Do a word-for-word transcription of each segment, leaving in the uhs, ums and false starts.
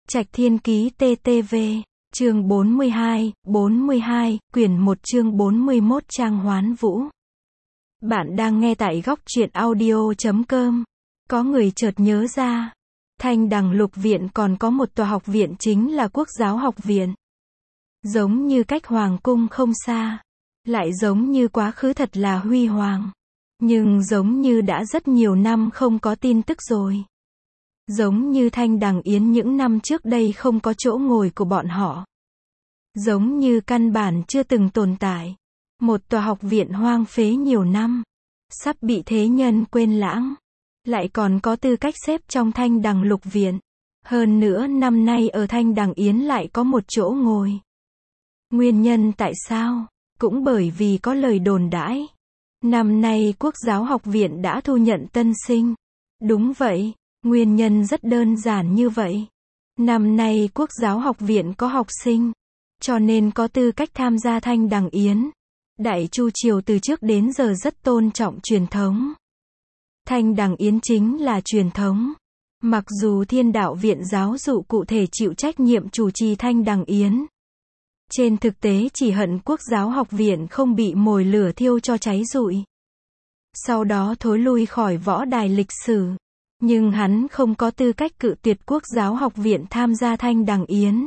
Trạch Thiên Ký tê tê vê, chương bốn mươi hai, bốn mươi hai, quyển một chương bốn mươi mốt Trang Hoán Vũ. Bạn đang nghe tại góc truyện audio chấm com. Có người chợt nhớ ra, Thanh Đằng Lục Viện còn có một tòa học viện chính là Quốc giáo học viện. Giống như cách Hoàng cung không xa, lại giống như quá khứ thật là huy hoàng. Nhưng giống như đã rất nhiều năm không có tin tức rồi. Giống như Thanh Đằng Yến những năm trước đây không có chỗ ngồi của bọn họ. Giống như căn bản chưa từng tồn tại. Một tòa học viện hoang phế nhiều năm, sắp bị thế nhân quên lãng. Lại còn có tư cách xếp trong Thanh Đằng Lục Viện. Hơn nữa năm nay ở Thanh Đằng Yến lại có một chỗ ngồi. Nguyên nhân tại sao? Cũng bởi vì có lời đồn đãi. Năm nay Quốc giáo học viện đã thu nhận tân sinh. Đúng vậy, nguyên nhân rất đơn giản như vậy. Năm nay Quốc giáo học viện có học sinh, cho nên có tư cách tham gia Thanh Đằng Yến. Đại Chu triều từ trước đến giờ rất tôn trọng truyền thống. Thanh Đằng Yến chính là truyền thống. Mặc dù Thiên Đạo Viện giáo dụ cụ thể chịu trách nhiệm chủ trì Thanh Đằng Yến. Trên thực tế chỉ hận Quốc giáo học viện không bị mồi lửa thiêu cho cháy rụi. Sau đó thối lui khỏi võ đài lịch sử. Nhưng hắn không có tư cách cự tuyệt Quốc giáo học viện tham gia Thanh Đằng Yến.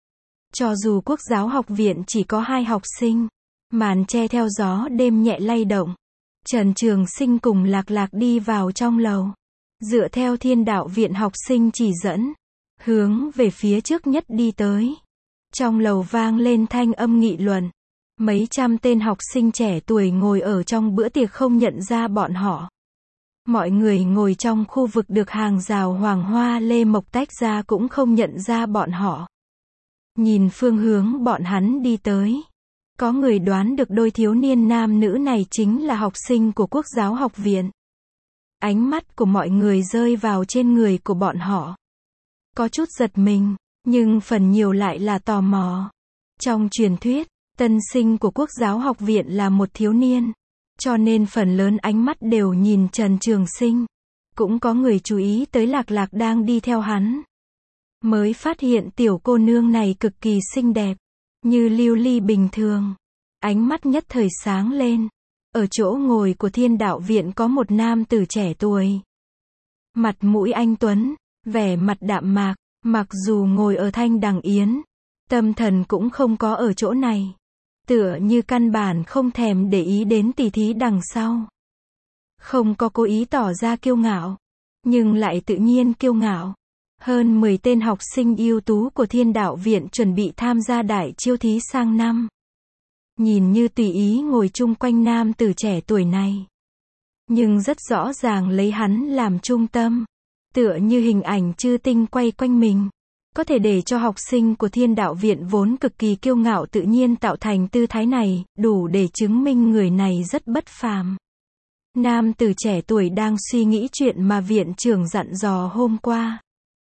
Cho dù Quốc giáo học viện chỉ có hai học sinh, màn che theo gió đêm nhẹ lay động. Trần Trường Sinh cùng Lạc Lạc đi vào trong lầu. Dựa theo Thiên Đạo Viện học sinh chỉ dẫn, hướng về phía trước nhất đi tới. Trong lầu vang lên thanh âm nghị luận. Mấy trăm tên học sinh trẻ tuổi ngồi ở trong bữa tiệc không nhận ra bọn họ. Mọi người ngồi trong khu vực được hàng rào hoàng hoa lê mộc tách ra cũng không nhận ra bọn họ. Nhìn phương hướng bọn hắn đi tới. Có người đoán được đôi thiếu niên nam nữ này chính là học sinh của Quốc giáo học viện. Ánh mắt của mọi người rơi vào trên người của bọn họ. Có chút giật mình, nhưng phần nhiều lại là tò mò. Trong truyền thuyết, tân sinh của Quốc giáo học viện là một thiếu niên. Cho nên phần lớn ánh mắt đều nhìn Trần Trường Sinh. Cũng có người chú ý tới Lạc Lạc đang đi theo hắn. Mới phát hiện tiểu cô nương này cực kỳ xinh đẹp. Như lưu ly bình thường. Ánh mắt nhất thời sáng lên. Ở chỗ ngồi của Thiên Đạo Viện có một nam tử trẻ tuổi. Mặt mũi anh tuấn, vẻ mặt đạm mạc. Mặc dù ngồi ở Thanh Đằng Yến, tâm thần cũng không có ở chỗ này. Tựa như căn bản không thèm để ý đến tỷ thí đằng sau. Không có cố ý tỏ ra kiêu ngạo, nhưng lại tự nhiên kiêu ngạo. Hơn mười tên học sinh ưu tú của Thiên Đạo Viện chuẩn bị tham gia đại chiêu thí sang năm. Nhìn như tùy ý ngồi chung quanh nam tử trẻ tuổi này. Nhưng rất rõ ràng lấy hắn làm trung tâm. Tựa như hình ảnh chư tinh quay quanh mình. Có thể để cho học sinh của Thiên Đạo Viện vốn cực kỳ kiêu ngạo tự nhiên tạo thành tư thái này, đủ để chứng minh người này rất bất phàm. Nam tử trẻ tuổi đang suy nghĩ chuyện mà viện trưởng dặn dò hôm qua.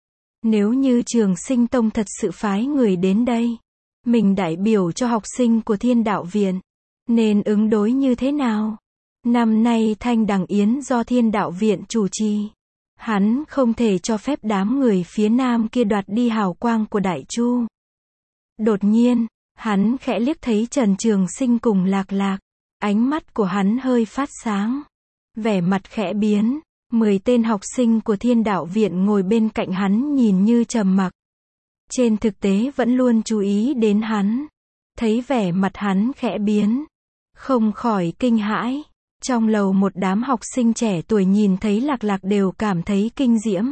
Nếu như Trường Sinh Tông thật sự phái người đến đây, mình đại biểu cho học sinh của Thiên Đạo Viện, nên ứng đối như thế nào? Năm nay Thanh Đằng Yến do Thiên Đạo Viện chủ trì. Hắn không thể cho phép đám người phía nam kia đoạt đi hào quang của Đại Chu. Đột nhiên, hắn khẽ liếc thấy Trần Trường Sinh cùng Lạc Lạc. Ánh mắt của hắn hơi phát sáng. Vẻ mặt khẽ biến. Mười tên học sinh của Thiên Đạo Viện ngồi bên cạnh hắn nhìn như trầm mặc. Trên thực tế vẫn luôn chú ý đến hắn. Thấy vẻ mặt hắn khẽ biến. Không khỏi kinh hãi. Trong lầu một đám học sinh trẻ tuổi nhìn thấy Lạc Lạc đều cảm thấy kinh diễm.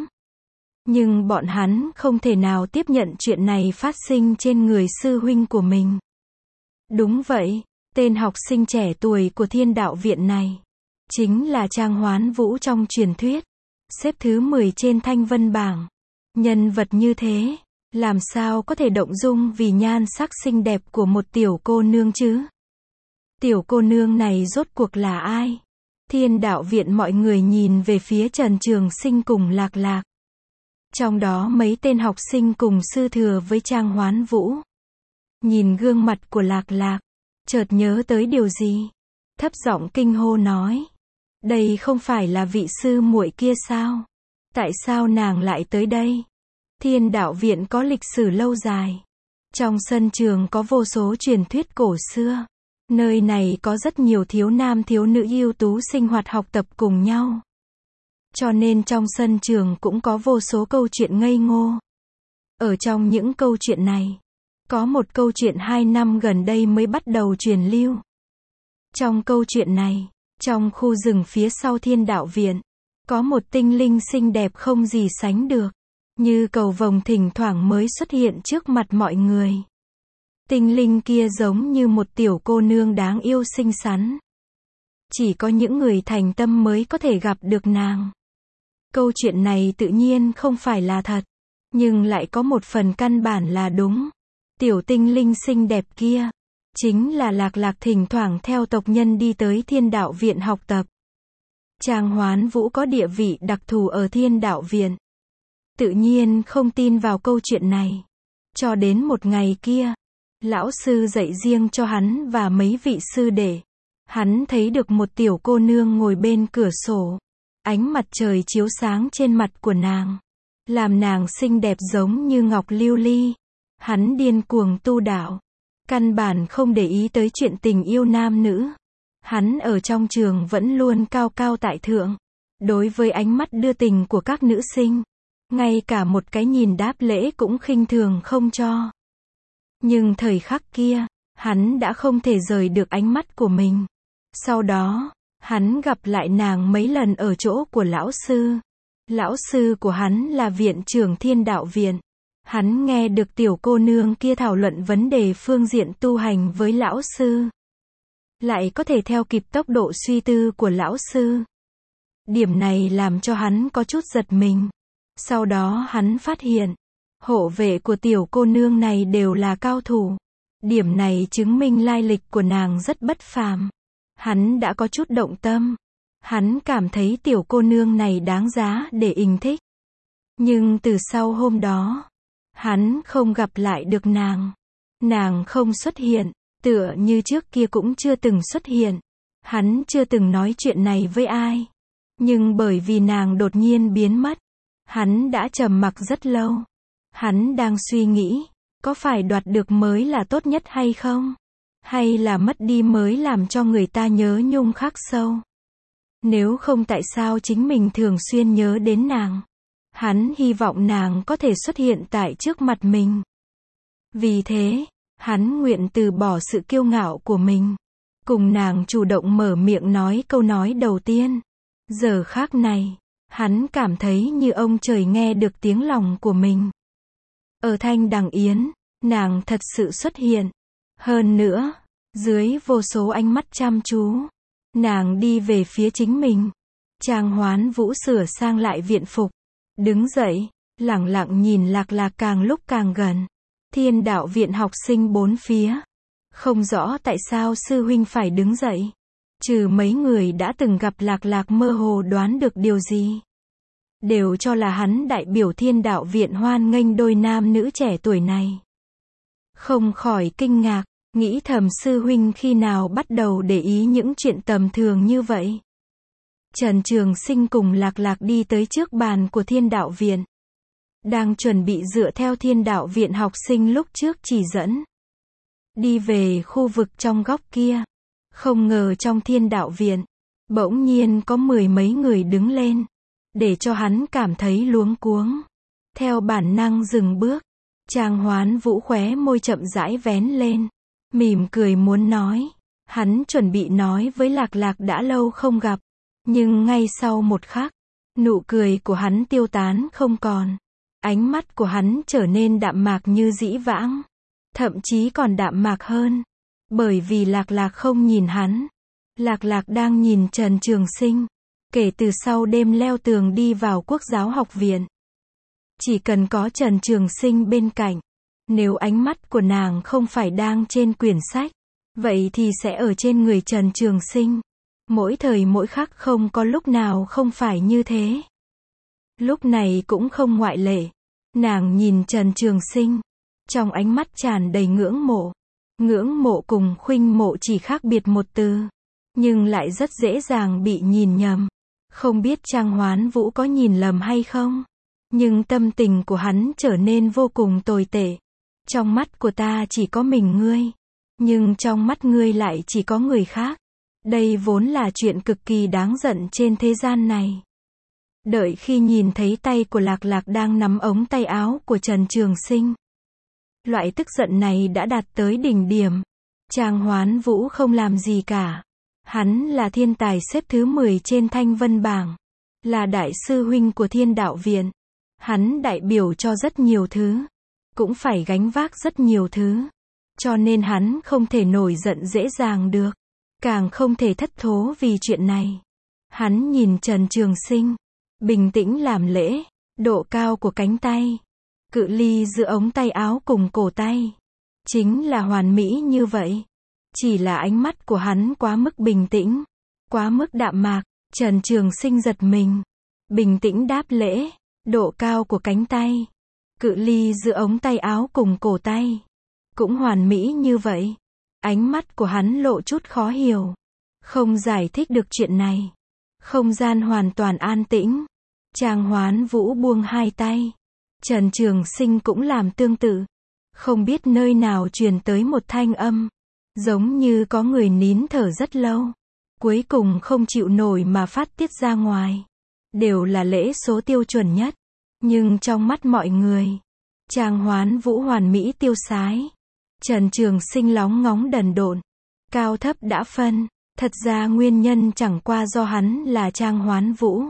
Nhưng bọn hắn không thể nào tiếp nhận chuyện này phát sinh trên người sư huynh của mình. Đúng vậy, tên học sinh trẻ tuổi của Thiên Đạo Viện này chính là Trang Hoán Vũ trong truyền thuyết, xếp thứ mười trên Thanh Vân bảng. Nhân vật như thế, làm sao có thể động dung vì nhan sắc xinh đẹp của một tiểu cô nương chứ? Tiểu cô nương này rốt cuộc là ai? Thiên Đạo Viện mọi người nhìn về phía Trần Trường Sinh cùng Lạc Lạc. Trong đó mấy tên học sinh cùng sư thừa với Trang Hoán Vũ. Nhìn gương mặt của Lạc Lạc, chợt nhớ tới điều gì. Thấp giọng kinh hô nói. Đây không phải là vị sư muội kia sao? Tại sao nàng lại tới đây? Thiên Đạo Viện có lịch sử lâu dài. Trong sân trường có vô số truyền thuyết cổ xưa. Nơi này có rất nhiều thiếu nam thiếu nữ ưu tú sinh hoạt học tập cùng nhau. Cho nên trong sân trường cũng có vô số câu chuyện ngây ngô. Ở trong những câu chuyện này, có một câu chuyện hai năm gần đây mới bắt đầu truyền lưu. Trong câu chuyện này, trong khu rừng phía sau Thiên Đạo Viện, có một tinh linh xinh đẹp không gì sánh được. Như cầu vồng thỉnh thoảng mới xuất hiện trước mặt mọi người. Tinh linh kia giống như một tiểu cô nương đáng yêu xinh xắn. Chỉ có những người thành tâm mới có thể gặp được nàng. Câu chuyện này tự nhiên không phải là thật, nhưng lại có một phần căn bản là đúng. Tiểu tinh linh xinh đẹp kia, chính là Lạc Lạc thỉnh thoảng theo tộc nhân đi tới Thiên Đạo Viện học tập. Trang Hoán Vũ có địa vị đặc thù ở Thiên Đạo Viện. Tự nhiên không tin vào câu chuyện này. Cho đến một ngày kia, lão sư dạy riêng cho hắn và mấy vị sư đệ. Hắn thấy được một tiểu cô nương ngồi bên cửa sổ. Ánh mặt trời chiếu sáng trên mặt của nàng, làm nàng xinh đẹp giống như ngọc lưu ly. Hắn điên cuồng tu đạo, căn bản không để ý tới chuyện tình yêu nam nữ. Hắn ở trong trường vẫn luôn cao cao tại thượng. Đối với ánh mắt đưa tình của các nữ sinh, ngay cả một cái nhìn đáp lễ cũng khinh thường không cho. Nhưng thời khắc kia, hắn đã không thể rời được ánh mắt của mình. Sau đó, hắn gặp lại nàng mấy lần ở chỗ của lão sư. Lão sư của hắn là viện trưởng Thiên Đạo Viện. Hắn nghe được tiểu cô nương kia thảo luận vấn đề phương diện tu hành với lão sư. Lại có thể theo kịp tốc độ suy tư của lão sư. Điểm này làm cho hắn có chút giật mình. Sau đó hắn phát hiện, hộ vệ của tiểu cô nương này đều là cao thủ. Điểm này chứng minh lai lịch của nàng rất bất phàm. Hắn đã có chút động tâm. Hắn cảm thấy tiểu cô nương này đáng giá để yêu thích. Nhưng từ sau hôm đó, hắn không gặp lại được nàng. Nàng không xuất hiện, tựa như trước kia cũng chưa từng xuất hiện. Hắn chưa từng nói chuyện này với ai. Nhưng bởi vì nàng đột nhiên biến mất, hắn đã trầm mặc rất lâu. Hắn đang suy nghĩ, có phải đoạt được mới là tốt nhất hay không? Hay là mất đi mới làm cho người ta nhớ nhung khắc sâu? Nếu không tại sao chính mình thường xuyên nhớ đến nàng? Hắn hy vọng nàng có thể xuất hiện tại trước mặt mình. Vì thế, hắn nguyện từ bỏ sự kiêu ngạo của mình. Cùng nàng chủ động mở miệng nói câu nói đầu tiên. Giờ khác này, hắn cảm thấy như ông trời nghe được tiếng lòng của mình. Ở Thanh Đằng Yến, nàng thật sự xuất hiện. Hơn nữa, dưới vô số ánh mắt chăm chú, nàng đi về phía chính mình. Trang Hoán Vũ sửa sang lại viện phục, đứng dậy, lẳng lặng nhìn Lạc Lạc càng lúc càng gần. Thiên Đạo Viện học sinh bốn phía, không rõ tại sao sư huynh phải đứng dậy. Trừ mấy người đã từng gặp Lạc Lạc mơ hồ đoán được điều gì, đều cho là hắn đại biểu Thiên Đạo Viện hoan nghênh đôi nam nữ trẻ tuổi này. Không khỏi kinh ngạc, nghĩ thầm sư huynh khi nào bắt đầu để ý những chuyện tầm thường như vậy. Trần Trường Sinh cùng Lạc Lạc đi tới trước bàn của Thiên Đạo Viện. Đang chuẩn bị dựa theo Thiên Đạo Viện học sinh lúc trước chỉ dẫn. Đi về khu vực trong góc kia. Không ngờ trong Thiên Đạo Viện, bỗng nhiên có mười mấy người đứng lên. Để cho hắn cảm thấy luống cuống. Theo bản năng dừng bước. Trang Hoán Vũ khóe môi chậm rãi vén lên. Mỉm cười muốn nói. Hắn chuẩn bị nói với Lạc Lạc đã lâu không gặp. Nhưng ngay sau một khắc, nụ cười của hắn tiêu tán không còn. Ánh mắt của hắn trở nên đạm mạc như dĩ vãng. Thậm chí còn đạm mạc hơn. Bởi vì Lạc Lạc không nhìn hắn. Lạc Lạc đang nhìn Trần Trường Sinh. Kể từ sau đêm leo tường đi vào Quốc giáo học viện. Chỉ cần có Trần Trường Sinh bên cạnh. Nếu ánh mắt của nàng không phải đang trên quyển sách, vậy thì sẽ ở trên người Trần Trường Sinh. Mỗi thời mỗi khắc không có lúc nào không phải như thế. Lúc này cũng không ngoại lệ. Nàng nhìn Trần Trường Sinh. Trong ánh mắt tràn đầy ngưỡng mộ. Ngưỡng mộ cùng khuynh mộ chỉ khác biệt một từ. Nhưng lại rất dễ dàng bị nhìn nhầm. Không biết Trang Hoán Vũ có nhìn lầm hay không? Nhưng tâm tình của hắn trở nên vô cùng tồi tệ. Trong mắt của ta chỉ có mình ngươi. Nhưng trong mắt ngươi lại chỉ có người khác. Đây vốn là chuyện cực kỳ đáng giận trên thế gian này. Đợi khi nhìn thấy tay của Lạc Lạc đang nắm ống tay áo của Trần Trường Sinh. Loại tức giận này đã đạt tới đỉnh điểm. Trang Hoán Vũ không làm gì cả. Hắn là thiên tài xếp thứ mười trên Thanh Vân bảng. Là đại sư huynh của Thiên Đạo Viện. Hắn đại biểu cho rất nhiều thứ. Cũng phải gánh vác rất nhiều thứ. Cho nên hắn không thể nổi giận dễ dàng được. Càng không thể thất thố vì chuyện này. Hắn nhìn Trần Trường Sinh. Bình tĩnh làm lễ. Độ cao của cánh tay. Cự ly giữa ống tay áo cùng cổ tay. Chính là hoàn mỹ như vậy. Chỉ là ánh mắt của hắn quá mức bình tĩnh. Quá mức đạm mạc. Trần Trường Sinh giật mình. Bình tĩnh đáp lễ. Độ cao của cánh tay. Cự ly giữa ống tay áo cùng cổ tay. Cũng hoàn mỹ như vậy. Ánh mắt của hắn lộ chút khó hiểu. Không giải thích được chuyện này. Không gian hoàn toàn an tĩnh. Trang Hoán Vũ buông hai tay. Trần Trường Sinh cũng làm tương tự. Không biết nơi nào truyền tới một thanh âm. Giống như có người nín thở rất lâu. Cuối cùng không chịu nổi mà phát tiết ra ngoài. Đều là lễ số tiêu chuẩn nhất. Nhưng trong mắt mọi người. Trang Hoán Vũ hoàn mỹ tiêu sái. Trần Trường Sinh lóng ngóng đần độn. Cao thấp đã phân. Thật ra nguyên nhân chẳng qua do hắn là Trang Hoán Vũ.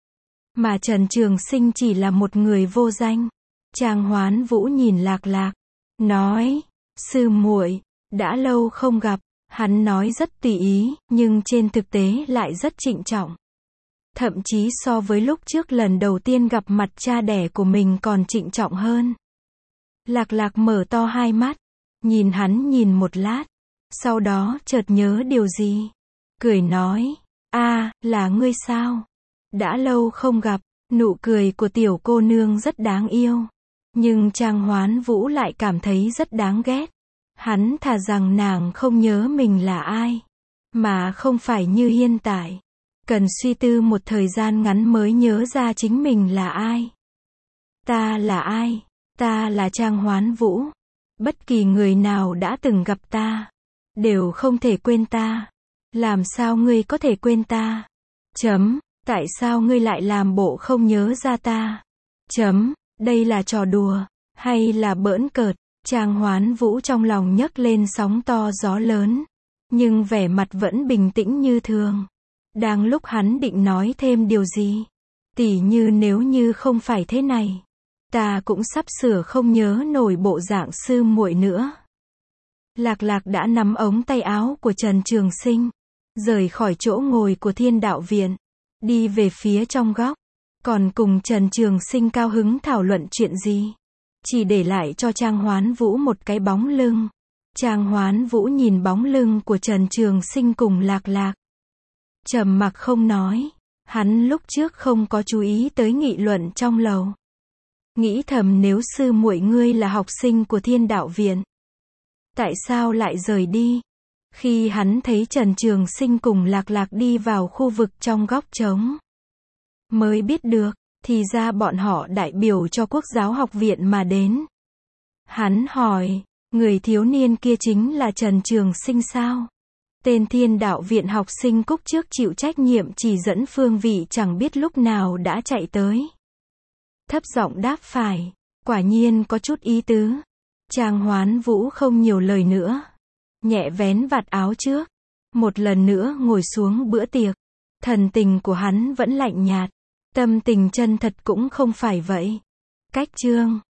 Mà Trần Trường Sinh chỉ là một người vô danh. Trang Hoán Vũ nhìn Lạc Lạc. Nói. Sư muội, đã lâu không gặp. Hắn nói rất tùy ý, nhưng trên thực tế lại rất trịnh trọng. Thậm chí so với lúc trước lần đầu tiên gặp mặt cha đẻ của mình còn trịnh trọng hơn. Lạc Lạc mở to hai mắt. Nhìn hắn nhìn một lát. Sau đó chợt nhớ điều gì. Cười nói. A, là ngươi sao? Đã lâu không gặp. Nụ cười của tiểu cô nương rất đáng yêu. Nhưng Trang Hoán Vũ lại cảm thấy rất đáng ghét. Hắn thà rằng nàng không nhớ mình là ai. Mà không phải như hiện tại. Cần suy tư một thời gian ngắn mới nhớ ra chính mình là ai. Ta là ai? Ta là Trang Hoán Vũ. Bất kỳ người nào đã từng gặp ta. Đều không thể quên ta. Làm sao ngươi có thể quên ta? Chấm. Tại sao ngươi lại làm bộ không nhớ ra ta? Chấm. Đây là trò đùa. Hay là bỡn cợt? Trang Hoán Vũ trong lòng nhấc lên sóng to gió lớn. Nhưng vẻ mặt vẫn bình tĩnh như thường. Đang lúc hắn định nói thêm điều gì. Tỉ như nếu như không phải thế này. Ta cũng sắp sửa không nhớ nổi bộ dạng sư muội nữa. Lạc Lạc đã nắm ống tay áo của Trần Trường Sinh. Rời khỏi chỗ ngồi của Thiên Đạo Viện. Đi về phía trong góc. Còn cùng Trần Trường Sinh cao hứng thảo luận chuyện gì. Chỉ để lại cho Trang Hoán Vũ một cái bóng lưng. Trang Hoán Vũ nhìn bóng lưng của Trần Trường Sinh cùng Lạc Lạc. Trầm mặc không nói. Hắn lúc trước không có chú ý tới nghị luận trong lầu. Nghĩ thầm nếu sư muội ngươi là học sinh của Thiên Đạo Viện. Tại sao lại rời đi? Khi hắn thấy Trần Trường Sinh cùng Lạc Lạc đi vào khu vực trong góc trống. Mới biết được, thì ra bọn họ đại biểu cho Quốc giáo học viện mà đến. Hắn hỏi, người thiếu niên kia chính là Trần Trường Sinh sao? Tên Thiên Đạo Viện học sinh cúc trước chịu trách nhiệm chỉ dẫn phương vị chẳng biết lúc nào đã chạy tới. Thấp giọng đáp phải, quả nhiên có chút ý tứ. Trang Hoán Vũ không nhiều lời nữa. Nhẹ vén vạt áo trước. Một lần nữa ngồi xuống bữa tiệc. Thần tình của hắn vẫn lạnh nhạt. Tâm tình chân thật cũng không phải vậy. Cách chương